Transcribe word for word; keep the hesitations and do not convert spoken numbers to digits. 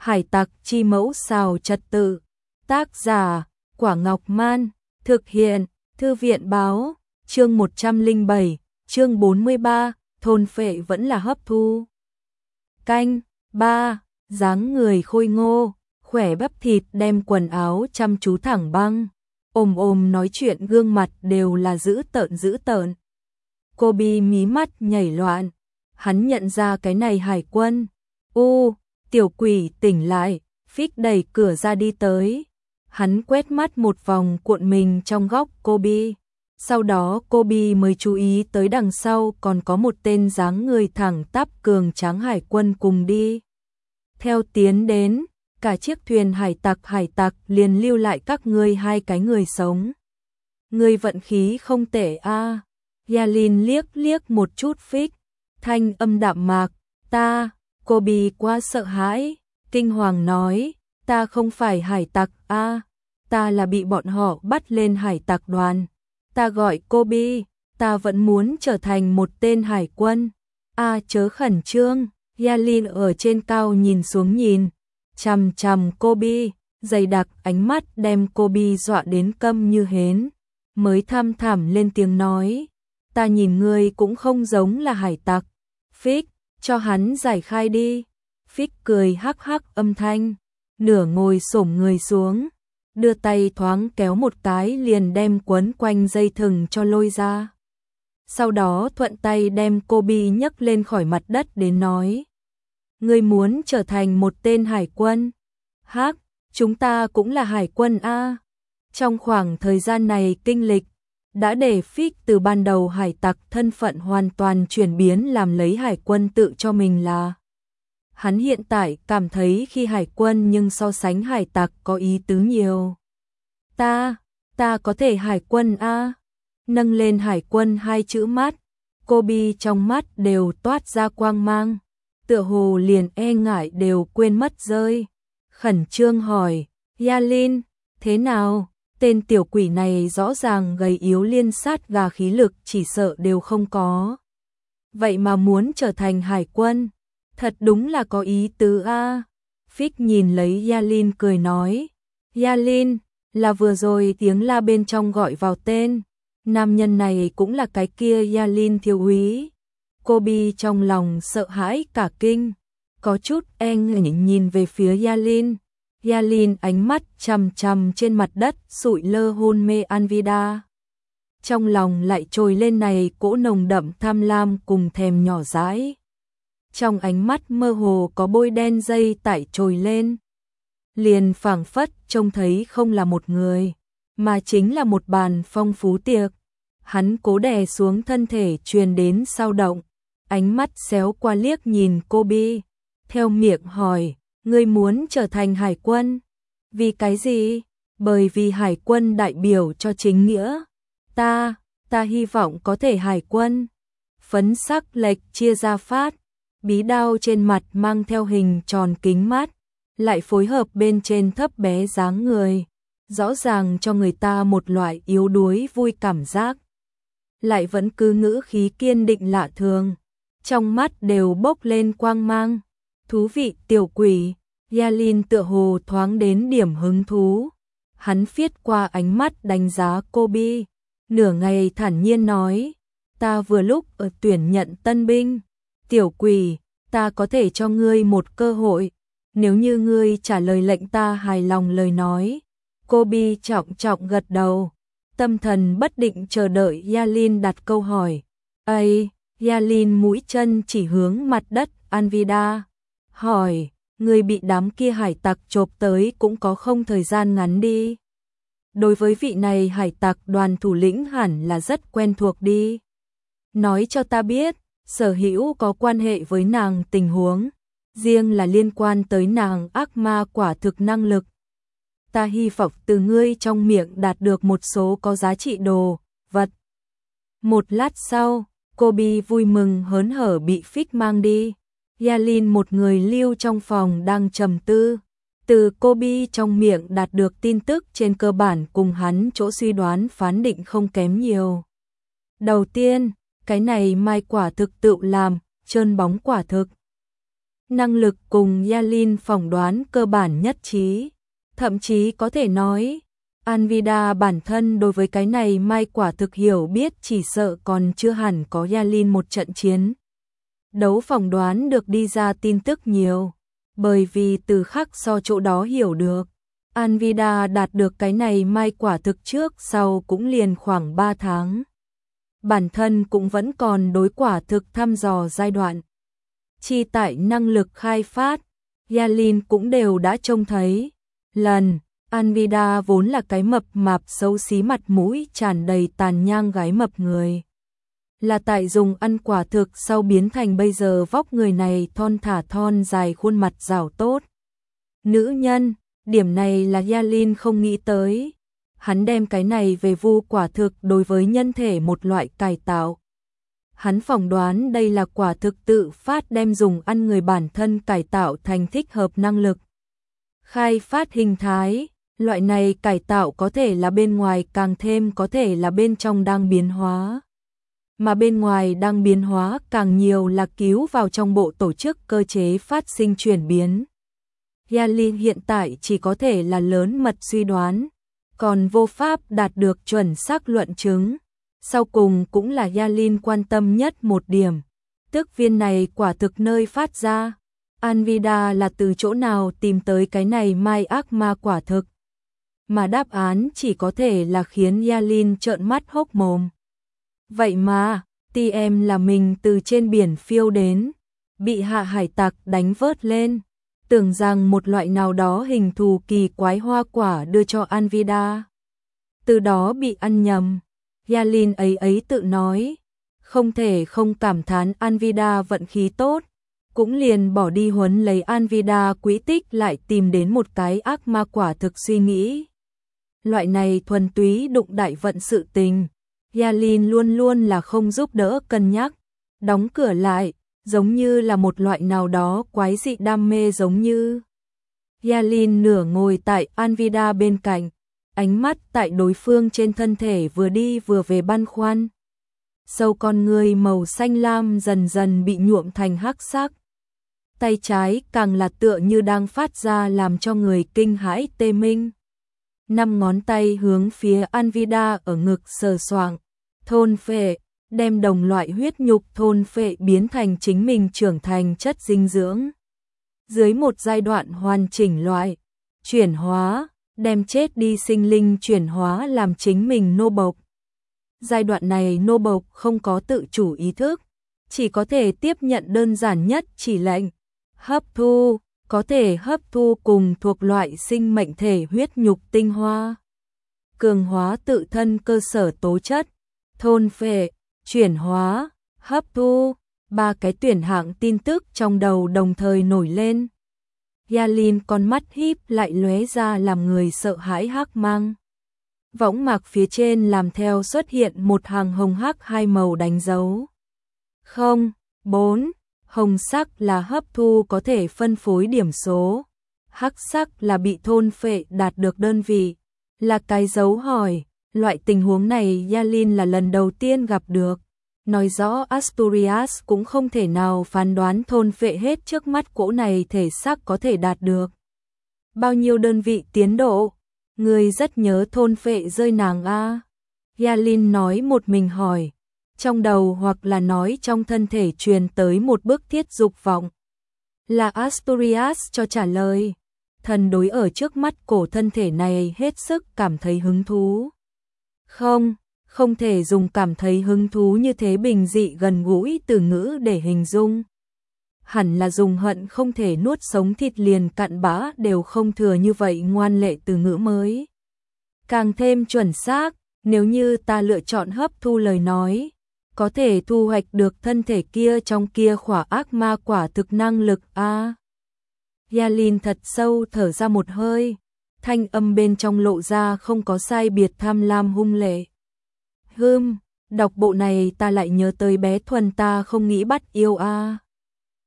Hải tặc chi mẫu xào trật tự. Tác giả, Quả Ngọc Man. Thực hiện, Thư viện báo. Chương một trăm lẻ bảy, chương bốn mươi ba, thôn phệ vẫn là hấp thu. Canh, ba, dáng người khôi ngô, khỏe bắp thịt đem quần áo chăm chú thẳng băng. Ồm ồm nói chuyện gương mặt đều là dữ tợn dữ tợn. Kobe mí mắt nhảy loạn. Hắn nhận ra cái này hải quân. U, tiểu quỷ tỉnh lại, Phích đẩy cửa ra đi tới. Hắn quét mắt một vòng cuộn mình trong góc Kobe. Sau đó Kobe mới chú ý tới đằng sau còn có một tên dáng người thẳng tắp cường tráng hải quân cùng đi. Theo tiến đến, cả chiếc thuyền hải tặc hải tặc liền lưu lại các ngươi hai cái người sống. Ngươi vận khí không tệ a. À. Yalin liếc liếc một chút Phích, thanh âm đạm mạc, ta, Kobe quá sợ hãi, kinh hoàng nói, ta không phải hải tặc a, à. Ta là bị bọn họ bắt lên hải tặc đoàn. Ta gọi Kobe, ta vẫn muốn trở thành một tên hải quân. A à, chớ khẩn trương, Yalin ở trên cao nhìn xuống nhìn, chằm chằm Kobe, dày đặc ánh mắt đem Kobe dọa đến câm như hến, mới thăm thẳm lên tiếng nói, ta nhìn ngươi cũng không giống là hải tặc. Phích, cho hắn giải khai đi. Phích cười hắc hắc âm thanh, nửa ngồi xổm người xuống, đưa tay thoáng kéo một cái liền đem quấn quanh dây thừng cho lôi ra. Sau đó thuận tay đem Kobe nhấc lên khỏi mặt đất đến nói, ngươi muốn trở thành một tên hải quân? Hắc, chúng ta cũng là hải quân a. Trong khoảng thời gian này kinh lịch đã để Phích từ ban đầu hải tặc thân phận hoàn toàn chuyển biến làm lấy hải quân tự cho mình là. Hắn hiện tại cảm thấy khi hải quân nhưng so sánh hải tặc có ý tứ nhiều. Ta, ta có thể hải quân a. Nâng lên hải quân hai chữ mắt, Kobe trong mắt đều toát ra quang mang, tựa hồ liền e ngại đều quên mất rơi. Khẩn trương hỏi, Yalin, thế nào? Tên tiểu quỷ này rõ ràng gầy yếu liên sát gà khí lực chỉ sợ đều không có. Vậy mà muốn trở thành hải quân, thật đúng là có ý tứ a. Phích nhìn lấy Yalin cười nói, Yalin, là vừa rồi tiếng la bên trong gọi vào tên, nam nhân này cũng là cái kia Yalin thiếu úy. Kobe trong lòng sợ hãi cả kinh, có chút e ngại nhìn về phía Yalin. Yalin ánh mắt chằm chằm trên mặt đất sụi lơ hôn mê Anvida. Trong lòng lại trồi lên này cỗ nồng đậm tham lam cùng thèm nhỏ dãi. Trong ánh mắt mơ hồ có bôi đen dây tải trồi lên. Liền phảng phất trông thấy không là một người, mà chính là một bàn phong phú tiệc. Hắn cố đè xuống thân thể truyền đến sao động, ánh mắt xéo qua liếc nhìn Kobe, theo miệng hỏi, ngươi muốn trở thành hải quân? Vì cái gì? Bởi vì hải quân đại biểu cho chính nghĩa. Ta, ta hy vọng có thể hải quân. Phấn sắc lệch chia ra phát, bí đao trên mặt mang theo hình tròn kính mát, lại phối hợp bên trên thấp bé dáng người, rõ ràng cho người ta một loại yếu đuối vui cảm giác. Lại vẫn cứ ngữ khí kiên định lạ thường, trong mắt đều bốc lên quang mang. Thú vị tiểu quỷ. Yalin tựa hồ thoáng đến điểm hứng thú. Hắn phiết qua ánh mắt đánh giá Kobe, nửa ngày thản nhiên nói, ta vừa lúc ở tuyển nhận tân binh. Tiểu quỷ, ta có thể cho ngươi một cơ hội, nếu như ngươi trả lời lệnh ta hài lòng lời nói. Kobe trọng trọng gật đầu, tâm thần bất định chờ đợi Yalin đặt câu hỏi. Ây, Yalin mũi chân chỉ hướng mặt đất Anvida, hỏi, người bị đám kia hải tặc chộp tới cũng có không thời gian ngắn đi. Đối với vị này hải tặc đoàn thủ lĩnh hẳn là rất quen thuộc đi. Nói cho ta biết, sở hữu có quan hệ với nàng tình huống, riêng là liên quan tới nàng ác ma quả thực năng lực. Ta hy vọng từ ngươi trong miệng đạt được một số có giá trị đồ, vật. Một lát sau, Kobe vui mừng hớn hở bị Phích mang đi. Yalin một người lưu trong phòng đang trầm tư, từ Kobe trong miệng đạt được tin tức trên cơ bản cùng hắn chỗ suy đoán phán định không kém nhiều. Đầu tiên, cái này mai quả thực tự làm, trơn bóng quả thực. Năng lực cùng Yalin phỏng đoán cơ bản nhất trí. Thậm chí có thể nói, Anvida bản thân đối với cái này mai quả thực hiểu biết chỉ sợ còn chưa hẳn có Yalin một trận chiến. Đấu phỏng đoán được đi ra tin tức nhiều, bởi vì từ khắc so chỗ đó hiểu được. Anvida đạt được cái này mai quả thực trước sau cũng liền khoảng ba tháng. Bản thân cũng vẫn còn đối quả thực thăm dò giai đoạn. Chi tại năng lực khai phát, Yalin cũng đều đã trông thấy. Lần, Anvida vốn là cái mập mạp xấu xí mặt mũi tràn đầy tàn nhang gái mập người. Là tại dùng ăn quả thực sau biến thành bây giờ vóc người này thon thả thon dài khuôn mặt rảo tốt. Nữ nhân, điểm này là Yalin không nghĩ tới. Hắn đem cái này về vu quả thực đối với nhân thể một loại cải tạo. Hắn phỏng đoán đây là quả thực tự phát đem dùng ăn người bản thân cải tạo thành thích hợp năng lực. Khai phát hình thái, loại này cải tạo có thể là bên ngoài càng thêm có thể là bên trong đang biến hóa. Mà bên ngoài đang biến hóa càng nhiều là cứu vào trong bộ tổ chức cơ chế phát sinh chuyển biến. Yalin hiện tại chỉ có thể là lớn mật suy đoán, còn vô pháp đạt được chuẩn xác luận chứng. Sau cùng cũng là Yalin quan tâm nhất một điểm, tức viên này quả thực nơi phát ra. Anvida là từ chỗ nào tìm tới cái này mai ác ma quả thực? Mà đáp án chỉ có thể là khiến Yalin trợn mắt hốc mồm. Vậy mà, tê em là mình từ trên biển phiêu đến, bị hạ hải tặc đánh vớt lên, tưởng rằng một loại nào đó hình thù kỳ quái hoa quả đưa cho Anvida. Từ đó bị ăn nhầm. Yalin ấy ấy tự nói, không thể không cảm thán Anvida vận khí tốt, cũng liền bỏ đi huấn lấy Anvida quỹ tích lại tìm đến một cái ác ma quả thực suy nghĩ. Loại này thuần túy đụng đại vận sự tình, Yalin luôn luôn là không giúp đỡ cân nhắc, đóng cửa lại, giống như là một loại nào đó quái dị đam mê giống như. Yalin nửa ngồi tại Anvida bên cạnh, ánh mắt tại đối phương trên thân thể vừa đi vừa về băn khoăn. Sâu con người màu xanh lam dần dần bị nhuộm thành hắc sắc. Tay trái càng là tựa như đang phát ra làm cho người kinh hãi tê minh. Năm ngón tay hướng phía Anvida ở ngực sờ soạng, thôn phệ, đem đồng loại huyết nhục thôn phệ biến thành chính mình trưởng thành chất dinh dưỡng. Dưới một giai đoạn hoàn chỉnh loại, chuyển hóa, đem chết đi sinh linh chuyển hóa làm chính mình nô bộc. Giai đoạn này nô bộc không có tự chủ ý thức, chỉ có thể tiếp nhận đơn giản nhất chỉ lệnh, hấp thu, có thể hấp thu cùng thuộc loại sinh mệnh thể huyết nhục tinh hoa. Cường hóa tự thân cơ sở tố chất, thôn phệ, chuyển hóa, hấp thu, ba cái tuyển hạng tin tức trong đầu đồng thời nổi lên. Yalin con mắt híp lại lóe ra làm người sợ hãi hắc mang. Võng mạc phía trên làm theo xuất hiện một hàng hồng hắc hai màu đánh dấu. Không, bốn, hồng sắc là hấp thu có thể phân phối điểm số. Hắc sắc là bị thôn phệ đạt được đơn vị. Là cái dấu hỏi, loại tình huống này Yalin là lần đầu tiên gặp được. Nói rõ Asturias cũng không thể nào phán đoán thôn phệ hết trước mắt cỗ này thể xác có thể đạt được. Bao nhiêu đơn vị tiến độ? Người rất nhớ thôn phệ rơi nàng a. Yalin nói một mình hỏi, trong đầu hoặc là nói trong thân thể truyền tới một bức thiết dục vọng. Là Asturias cho trả lời. Thần đối ở trước mắt cổ thân thể này hết sức cảm thấy hứng thú. Không, không thể dùng cảm thấy hứng thú như thế bình dị gần gũi từ ngữ để hình dung. Hẳn là dùng hận không thể nuốt sống thịt liền cặn bã đều không thừa như vậy ngoan lệ từ ngữ mới. Càng thêm chuẩn xác, nếu như ta lựa chọn hấp thu lời nói, có thể thu hoạch được thân thể kia trong kia khỏa ác ma quả thực năng lực a. À, Yalin thật sâu thở ra một hơi, thanh âm bên trong lộ ra không có sai biệt tham lam hung lệ. Hừm, đọc bộ này ta lại nhớ tới bé Thuần ta không nghĩ bắt yêu a. À.